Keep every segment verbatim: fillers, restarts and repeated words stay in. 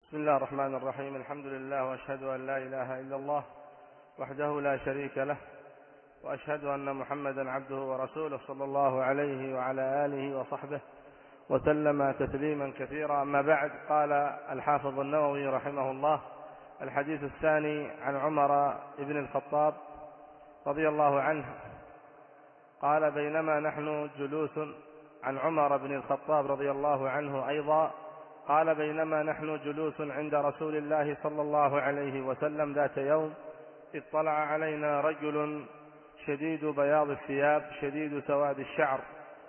بسم الله الرحمن الرحيم. الحمد لله، وأشهد أن لا إله إلا الله وحده لا شريك له، وأشهد أن محمدا عبده ورسوله صلى الله عليه وعلى آله وصحبه وسلم تسليما كثيرا. أما بعد، قال الحافظ النووي رحمه الله: الحديث الثاني عن عمر بن الخطاب رضي الله عنه قال: بينما نحن جلوس عن عمر بن الخطاب رضي الله عنه أيضا قال: بينما نحن جلوس عند رسول الله صلى الله عليه وسلم ذات يوم، اطلع علينا رجل شديد بياض الثياب شديد سواد الشعر،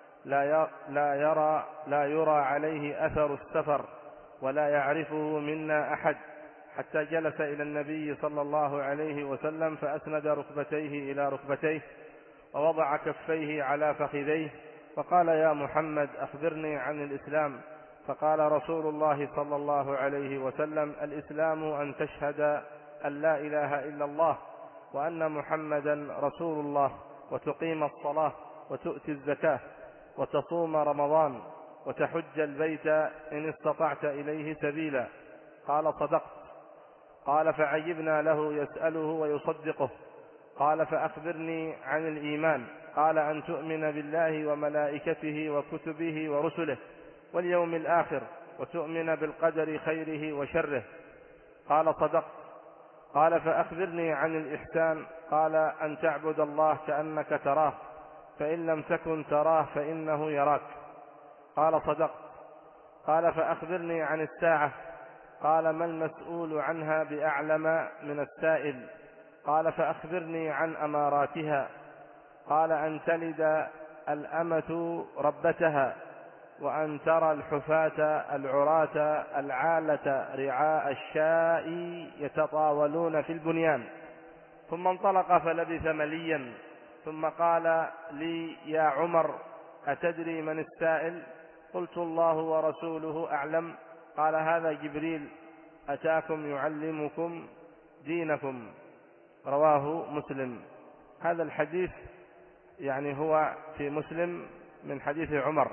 لا يرى لا يرى عليه أثر السفر، ولا يعرفه منا أحد، حتى جلس إلى النبي صلى الله عليه وسلم فأسند ركبتيه إلى ركبتيه ووضع كفيه على فخذيه، فقال: يا محمد، أخبرني عن الإسلام. فقال رسول الله صلى الله عليه وسلم: الإسلام أن تشهد أن لا إله إلا الله وأن محمدا رسول الله، وتقيم الصلاة، وتؤتي الزكاة، وتصوم رمضان، وتحج البيت إن استطعت إليه سبيلا. قال: صدقت. قال: فعجبنا له يسأله ويصدقه. قال: فأخبرني عن الإيمان. قال: أن تؤمن بالله وملائكته وكتبه ورسله واليوم الآخر، وتؤمن بالقدر خيره وشره. قال: صدقت. قال: فأخبرني عن الإحسان. قال: أن تعبد الله كأنك تراه، فإن لم تكن تراه فإنه يراك. قال: صدقت. قال: فأخبرني عن الساعة. قال: ما المسؤول عنها بأعلم من السائل. قال: فأخبرني عن أماراتها. قال: أن تلد الأمة ربتها، وأن ترى الحفاة العراة العالة رعاء الشاء يتطاولون في البنيان. ثم انطلق فلبث مليا، ثم قال لي: يا عمر، أتدري من السائل؟ قلت: الله ورسوله أعلم. قال: هذا جبريل أتاكم يعلمكم دينكم. رواه مسلم. هذا الحديث يعني هو في مسلم من حديث عمر،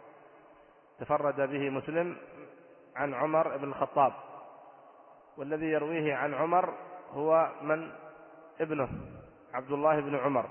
تفرد به مسلم عن عمر بن الخطاب، والذي يرويه عن عمر هو من؟ ابنه عبد الله بن عمر.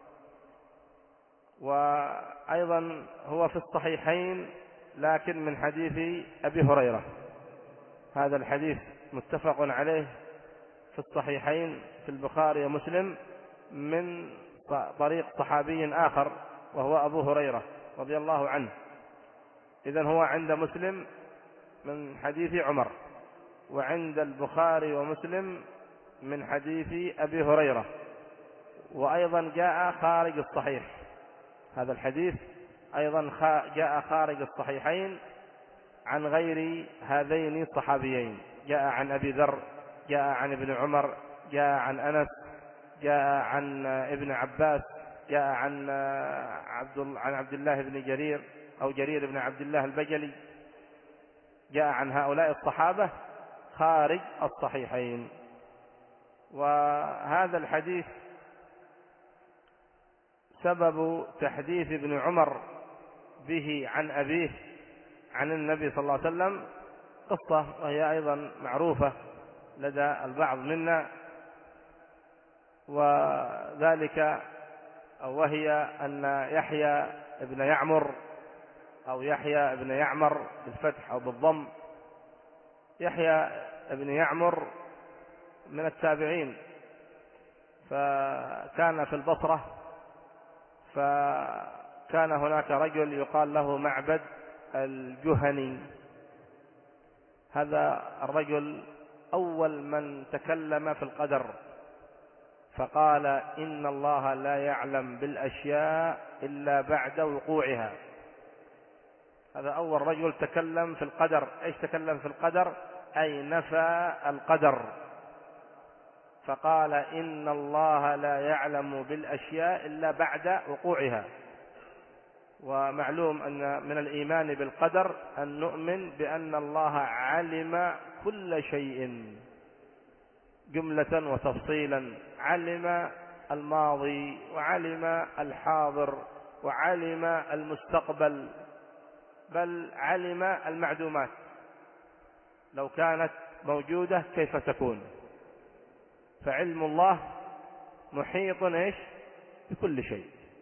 وأيضا هو في الصحيحين لكن من حديث أبي هريرة. هذا الحديث متفق عليه في الصحيحين في البخاري ومسلم من طريق صحابي آخر وهو أبو هريرة رضي الله عنه. إذن هو عند مسلم من حديث عمر، وعند البخاري ومسلم من حديث أبي هريرة، وأيضا جاء خارج الصحيح. هذا الحديث أيضا جاء خارج الصحيحين عن غير هذين الصحابيين، جاء عن أبي ذر، جاء عن ابن عمر، جاء عن أنس، جاء عن ابن عباس، جاء عن عبد عن عبد الله بن جرير أو جرير بن عبد الله البجلي، جاء عن هؤلاء الصحابة خارج الصحيحين. وهذا الحديث سبب تحديث ابن عمر به عن أبيه عن النبي صلى الله عليه وسلم قصة، وهي أيضا معروفة لدى البعض منا، وذلك أو وهي أن يحيى ابن يعمر أو يحيى ابن يعمر بالفتح أو بالضم، يحيى ابن يعمر من التابعين، فكان في البصرة، فكان هناك رجل يقال له معبد الجهني. هذا الرجل أول من تكلم في القدر، فقال: إن الله لا يعلم بالأشياء إلا بعد وقوعها. هذا أول رجل تكلم في القدر. إيش تكلم في القدر؟ أي نفى القدر، فقال: إن الله لا يعلم بالأشياء إلا بعد وقوعها. ومعلوم أن من الإيمان بالقدر أن نؤمن بأن الله علم كل شيء جملة وتفصيلا، علم الماضي وعلم الحاضر وعلم المستقبل، بل علم المعدومات. لو كانت موجودة كيف تكون؟ فعلم الله محيط إيش بكل شيء.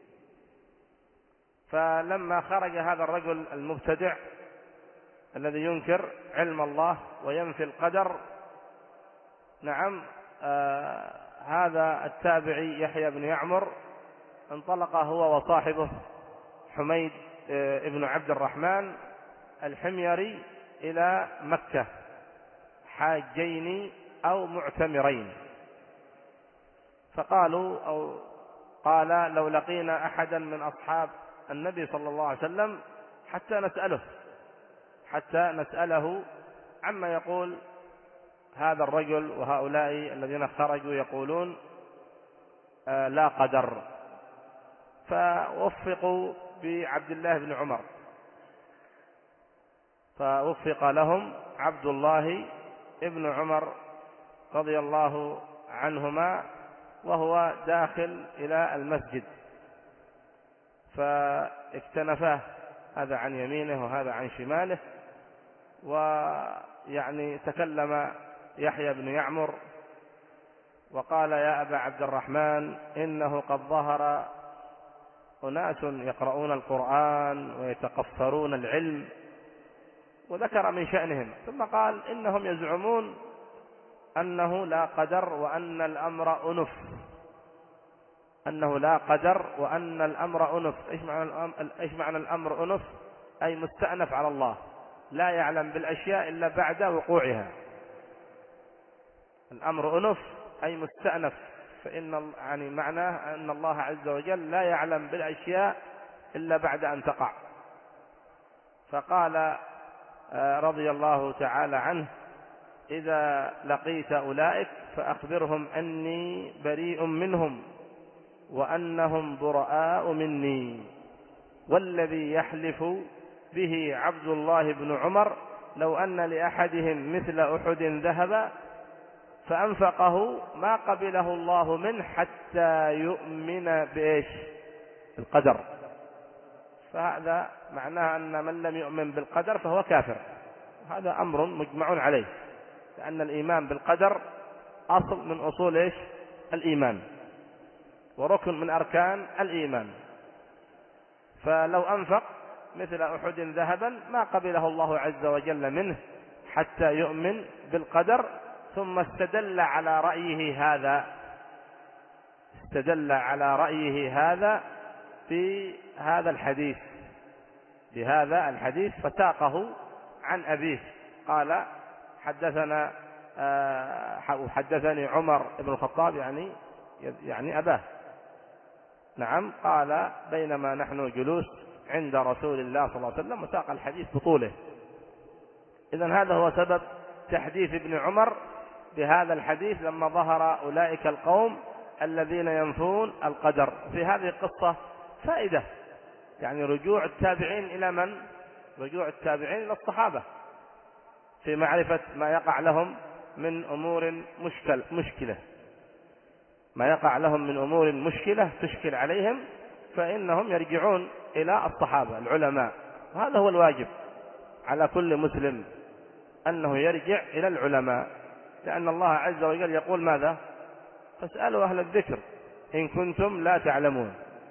فلما خرج هذا الرجل المبتدع الذي ينكر علم الله وينفي القدر، نعم آه هذا التابعي يحيى بن يعمر انطلق هو وصاحبه حميد آه ابن عبد الرحمن الحميري إلى مكة حاجين أو معتمرين، فقالوا أو قال لو لقينا أحدا من أصحاب النبي صلى الله عليه وسلم حتى نسأله حتى نسأله عما يقول هذا الرجل وهؤلاء الذين خرجوا يقولون آه لا قدر. فوفقوا بعبد الله بن عمر، فوفق لهم عبد الله ابن عمر رضي الله عنهما وهو داخل إلى المسجد، فاكتنفاه هذا عن يمينه وهذا عن شماله، ويعني تكلم يحيى بن يعمر وقال يا أبا عبد الرحمن إنه قد ظهر أناس يقرؤون القرآن ويتقفرون العلم، وذكر من شأنهم، ثم قال إنهم يزعمون أنه لا قدر وأن الأمر أنف، أنه لا قدر وأن الأمر أنف. إيش معنى إيش معنى الأمر أنف؟ أي مستأنف على الله، لا يعلم بالأشياء إلا بعد وقوعها. الأمر أنف أي مستأنف، فإن يعني معناه أن الله عز وجل لا يعلم بالأشياء إلا بعد أن تقع. فقال رضي الله تعالى عنه إذا لقيت أولئك فأخبرهم أني بريء منهم وأنهم براء مني، والذي يحلف به عبد الله بن عمر لو أن لأحدهم مثل أحد ذهب فأنفقه ما قبله الله منه حتى يؤمن بإيش؟ القدر. فهذا معناه أن من لم يؤمن بالقدر فهو كافر، هذا أمر مجمع عليه، لأن الإيمان بالقدر أصل من أصول إيش؟ الإيمان، وركن من أركان الإيمان. فلو أنفق مثل أحد ذهبا ما قبله الله عز وجل منه حتى يؤمن بالقدر. ثم استدل على رأيه هذا استدل على رأيه هذا في هذا الحديث بهذا الحديث فساقه عن أبيه، قال حدثنا حدثني عمر بن الخطاب يعني يعني أباه، نعم، قال بينما نحن جلوس عند رسول الله صلى الله عليه وسلم، وساق الحديث بطوله. إذن هذا هو سبب تحديث ابن عمر بهذا الحديث لما ظهر أولئك القوم الذين ينفون القدر. في هذه القصة فائدة، يعني رجوع التابعين إلى من؟ رجوع التابعين إلى الصحابة في معرفة ما يقع لهم من أمور مشكل مشكلة ما يقع لهم من أمور مشكلة تشكل عليهم، فإنهم يرجعون إلى الصحابة العلماء. وهذا هو الواجب على كل مسلم، أنه يرجع إلى العلماء، لأن الله عز وجل يقول ماذا؟ فاسألوا أهل الذكر إن كنتم لا تعلمون.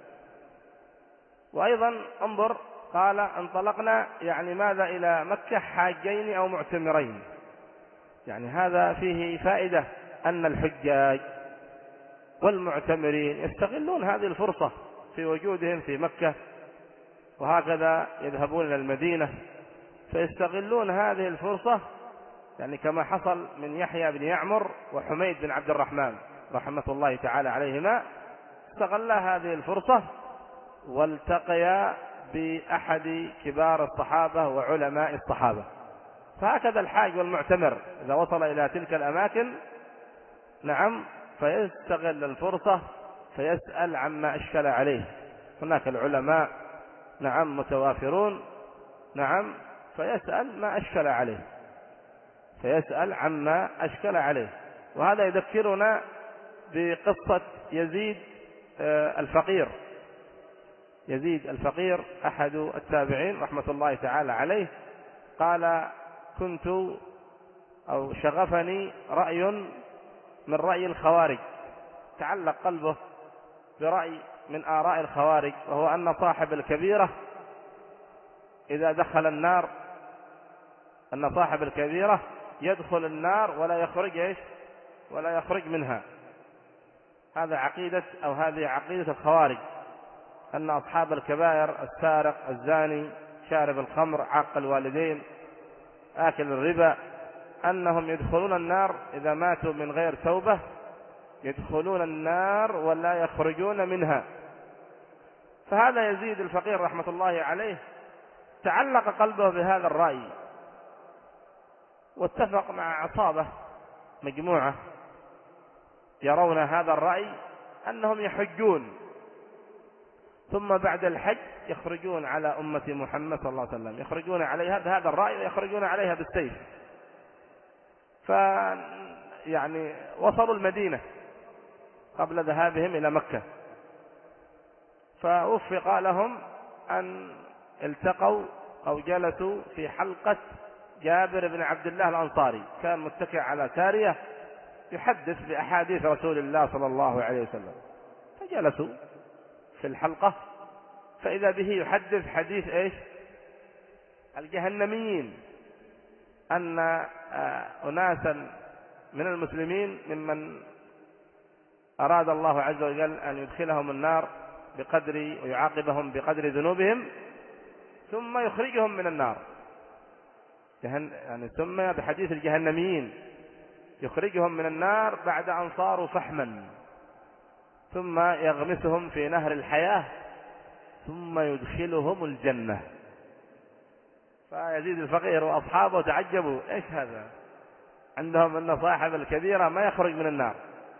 وأيضا انظر، قال انطلقنا يعني ماذا؟ إلى مكة حاجين أو معتمرين، يعني هذا فيه فائدة أن الحجاج والمعتمرين يستغلون هذه الفرصة في وجودهم في مكة، وهكذا يذهبون إلى المدينة فيستغلون هذه الفرصة، يعني كما حصل من يحيى بن يعمر وحميد بن عبد الرحمن رحمة الله تعالى عليهما، استغلا هذه الفرصة والتقيا بأحد كبار الصحابة وعلماء الصحابة. فهكذا الحاج والمعتمر إذا وصل إلى تلك الأماكن، نعم، فيستغل الفرصة فيسأل عما أشكل عليه. هناك العلماء نعم متوافرون، نعم، فيسأل ما أشكل عليه فيسأل عما أشكل عليه. وهذا يذكرنا بقصة يزيد الفقير يزيد الفقير أحد التابعين رحمة الله تعالى عليه، قال كنت أو شغفني رأي من رأي الخوارج، تعلق قلبه برأي من آراء الخوارج، وهو أن صاحب الكبيرة إذا دخل النار، أن صاحب الكبيرة يدخل النار ولا يخرج إيش ولا يخرج منها. هذا عقيدة أو هذه عقيدة الخوارج، أن أصحاب الكبائر السارق الزاني شارب الخمر عاق الوالدين آكل الربا أنهم يدخلون النار إذا ماتوا من غير توبة، يدخلون النار ولا يخرجون منها. فهذا يزيد الفقير رحمة الله عليه تعلق قلبه بهذا الرأي، واتفق مع عصابة مجموعة يرون هذا الرأي أنهم يحجون، ثم بعد الحج يخرجون على أمة محمد صلى الله عليه وسلم، يخرجون عليها بهذا الرأي ويخرجون عليها بالسيف. فيعني وصلوا المدينة قبل ذهابهم إلى مكة، فوفق لهم أن التقوا أو جلسوا في حلقة جابر بن عبد الله الأنصاري، كان متكئ على سارية يحدث بأحاديث رسول الله صلى الله عليه وسلم، فجلسوا في الحلقة فإذا به يحدث حديث إيش الجهنميين، أن أناسا من المسلمين ممن أراد الله عز وجل أن يدخلهم النار بقدر ويعاقبهم بقدر ذنوبهم ثم يخرجهم من النار، يعني سمي بحديث الجهنميين، يخرجهم من النار بعد أن صاروا فحما، ثم يغمسهم في نهر الحياة ثم يدخلهم الجنة. فيزيد الفقير وأصحابه تعجبوا، إيش هذا؟ عندهم أن صاحب الكبيرة ما يخرج من النار،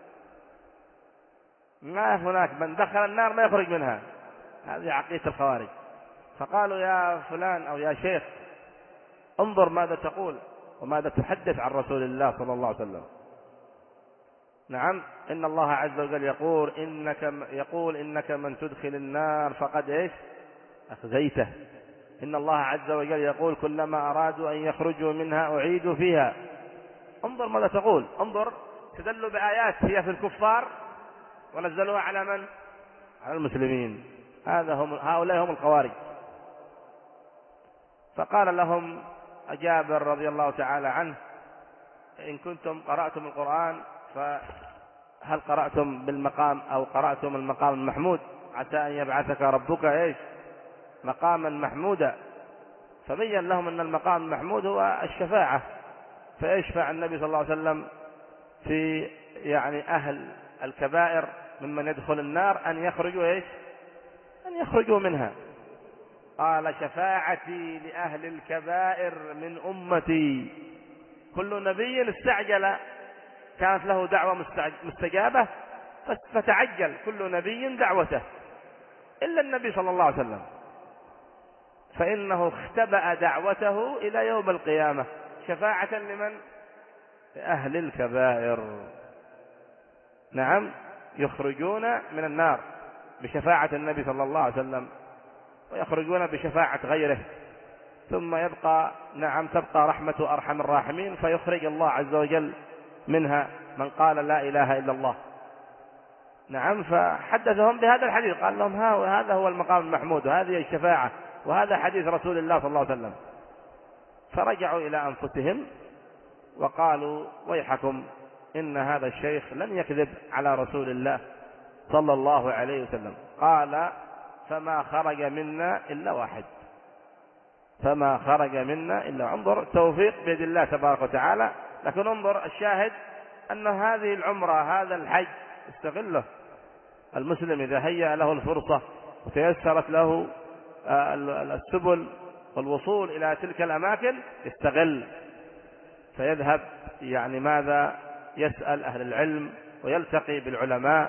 ما هناك من دخل النار ما يخرج منها، هذه عقيدة الخوارج. فقالوا يا فلان أو يا شيخ انظر ماذا تقول وماذا تحدث عن رسول الله صلى الله عليه وسلم. نعم، إن الله عز وجل يقول إنك, يقول إنك من تدخل النار فقد إيش أخزيته. إن الله عز وجل يقول كلما أرادوا أن يخرجوا منها أعيدوا فيها. انظر ماذا تقول، انظر تدل بآيات هي في الكفار ونزلوها على من؟ على المسلمين. هذا هم هؤلاء هم الخوارج. فقال لهم جابر رضي الله تعالى عنه إن كنتم قرأتم القرآن فهل قرأتم بالمقام أو قرأتم المقام المحمود؟ عسى أن يبعثك ربك إيش مقاما محمودا. فبين لهم أن المقام المحمود هو الشفاعة، فيشفع النبي صلى الله عليه وسلم في يعني أهل الكبائر ممن يدخل النار أن يخرجوا إيش أن يخرجوا منها. قال شفاعتي لأهل الكبائر من أمتي. كل نبي استعجل، كانت له دعوة مستجابة فتعجل كل نبي دعوته إلا النبي صلى الله عليه وسلم، فإنه اختبأ دعوته إلى يوم القيامة شفاعة لمن؟ لأهل الكبائر. نعم، يخرجون من النار بشفاعة النبي صلى الله عليه وسلم ويخرجون بشفاعة غيره، ثم يبقى نعم تبقى رحمة أرحم الراحمين فيخرج الله عز وجل منها من قال لا إله إلا الله. نعم، فحدثهم بهذا الحديث، قال لهم هذا هو المقام المحمود وهذه الشفاعة وهذا حديث رسول الله صلى الله عليه وسلم. فرجعوا إلى أنفسهم وقالوا ويحكم إن هذا الشيخ لن يكذب على رسول الله صلى الله عليه وسلم. قال فما خرج منا إلا واحد، فما خرج منا إلا. انظر توفيق بيد الله تبارك وتعالى. لكن انظر الشاهد أن هذه العمرة هذا الحج استغله المسلم إذا هيأ له الفرصة وتيسرت له السبل والوصول إلى تلك الأماكن يستغل، فيذهب يعني ماذا يسأل أهل العلم ويلتقي بالعلماء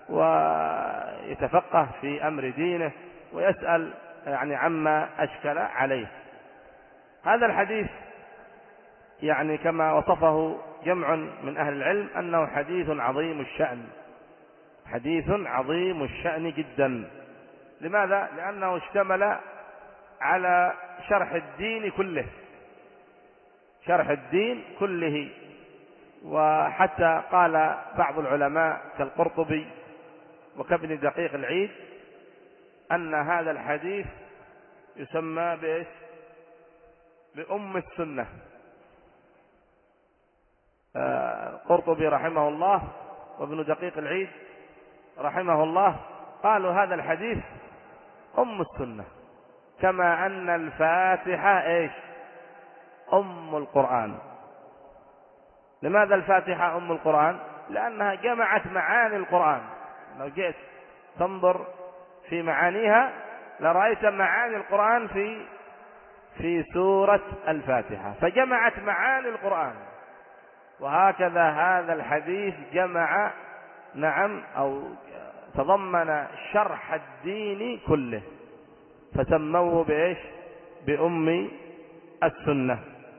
ويتفقه في أمر دينه ويسأل يعني عما أشكل عليه. هذا الحديث يعني كما وصفه جمع من أهل العلم أنه حديث عظيم الشأن، حديث عظيم الشأن جدا. لماذا؟ لأنه اشتمل على شرح الدين كله، شرح الدين كله. وحتى قال بعض العلماء كالقرطبي وكابن دقيق العيد أن هذا الحديث يسمى بإيش؟ بأم السنة. القرطبي رحمه الله وابن دقيق العيد رحمه الله قالوا هذا الحديث أم السنة، كما أن الفاتحة إيش؟ أم القرآن. لماذا الفاتحة أم القرآن؟ لأنها جمعت معاني القرآن. لو جئت تنظر في معانيها لرأيت معاني القرآن في في سورة الفاتحة، فجمعت معاني القرآن. وهكذا هذا الحديث جمع نعم أو تضمن شرح الدين كله، فسموه بإيش؟ بأم السنة.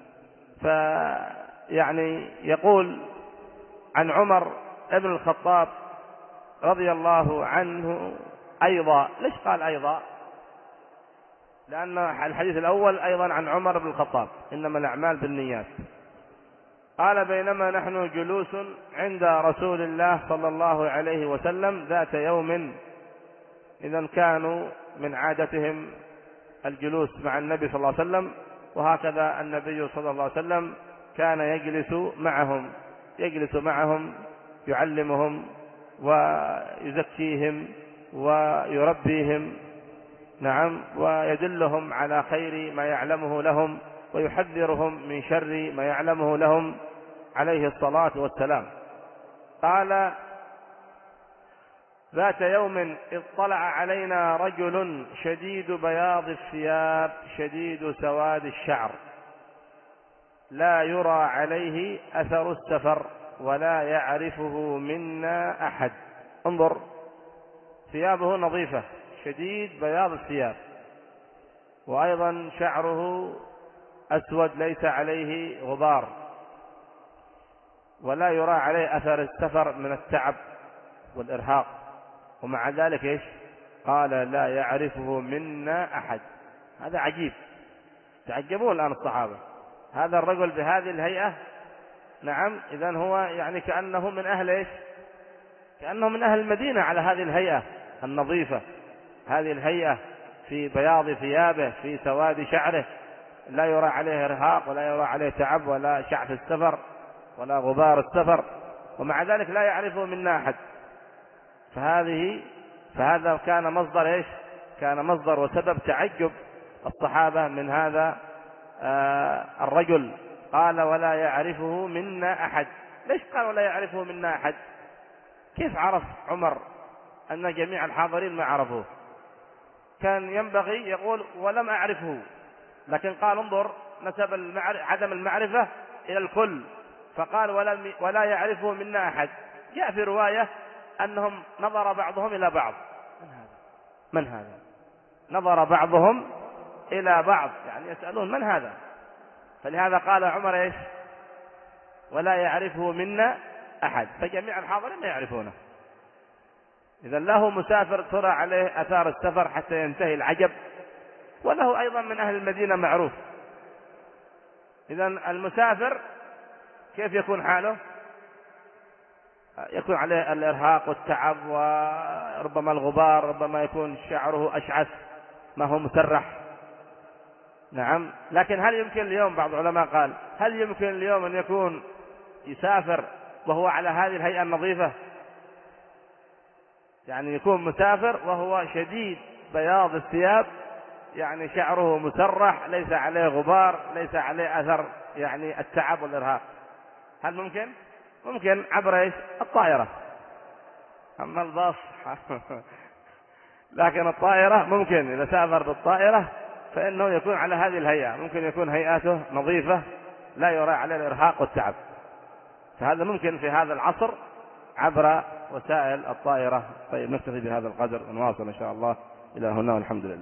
فيعني يقول عن عمر ابن الخطاب رضي الله عنه أيضا. ليش قال أيضا؟ لأن الحديث الأول أيضا عن عمر بن الخطاب، إنما الأعمال بالنيات. قال بينما نحن جلوس عند رسول الله صلى الله عليه وسلم ذات يوم، إذا كانوا من عادتهم الجلوس مع النبي صلى الله عليه وسلم، وهكذا النبي صلى الله عليه وسلم كان يجلس معهم يجلس معهم يعلمهم ويزكيهم ويربيهم نعم، ويدلهم على خير ما يعلمه لهم ويحذرهم من شر ما يعلمه لهم عليه الصلاة والسلام. قال ذات يوم اطلع علينا رجل شديد بياض الثياب شديد سواد الشعر، لا يرى عليه أثر السفر ولا يعرفه منا أحد. انظر، ثيابه نظيفة، شديد بياض الثياب، وأيضا شعره أسود ليس عليه غبار، ولا يرى عليه أثر السفر من التعب والإرهاق، ومع ذلك إيش؟ قال لا يعرفه منا أحد. هذا عجيب، تعجبون الآن الصحابة، هذا الرجل بهذه الهيئة نعم، إذن هو يعني كأنه من أهل إيش؟ كأنه من أهل المدينة على هذه الهيئة النظيفة، هذه الهيئة في بياض ثيابه في سواد شعره، لا يرى عليه إرهاق ولا يرى عليه تعب ولا شعث السفر ولا غبار السفر، ومع ذلك لا يعرفه منا أحد. فهذه فهذا كان مصدر إيش؟ كان مصدر وسبب تعجب الصحابة من هذا آه الرجل. قال ولا يعرفه منا أحد. ليش قال ولا يعرفه منا أحد؟ كيف عرف عمر أن جميع الحاضرين ما عرفوه؟ كان ينبغي يقول ولم أعرفه، لكن قال انظر، نسب المعرفة عدم المعرفة إلى الكل، فقال ولم ولا يعرفه منا أحد. جاء في رواية أنهم نظر بعضهم إلى بعض، من هذا؟ من هذا؟ نظر بعضهم إلى بعض، يعني يسألون من هذا؟ فلهذا قال عمر إيش؟ ولا يعرفه منا أحد، فجميع الحاضرين ما يعرفونه. إذا له مسافر ترى عليه أثار السفر حتى ينتهي العجب، وله أيضا من أهل المدينة معروف. إذا المسافر كيف يكون حاله؟ يكون عليه الإرهاق والتعب وربما الغبار، ربما يكون شعره أشعث ما هو مسرح نعم. لكن هل يمكن اليوم، بعض العلماء قال هل يمكن اليوم أن يكون يسافر وهو على هذه الهيئة النظيفة؟ يعني يكون مسافر وهو شديد بياض الثياب، يعني شعره مسرح ليس عليه غبار ليس عليه أثر يعني التعب والإرهاق. هل ممكن؟ ممكن عبر إيش؟ الطائرة. أما الباص لكن الطائرة ممكن إذا سافر بالطائرة فإنه يكون على هذه الهيئة، ممكن يكون هيئته نظيفة لا يرى عليه الإرهاق والتعب. فهذا ممكن في هذا العصر عبر وسائل الطائرة. طيب نكتفي بهذا القدر ونواصل إن شاء الله إلى هنا والحمد لله.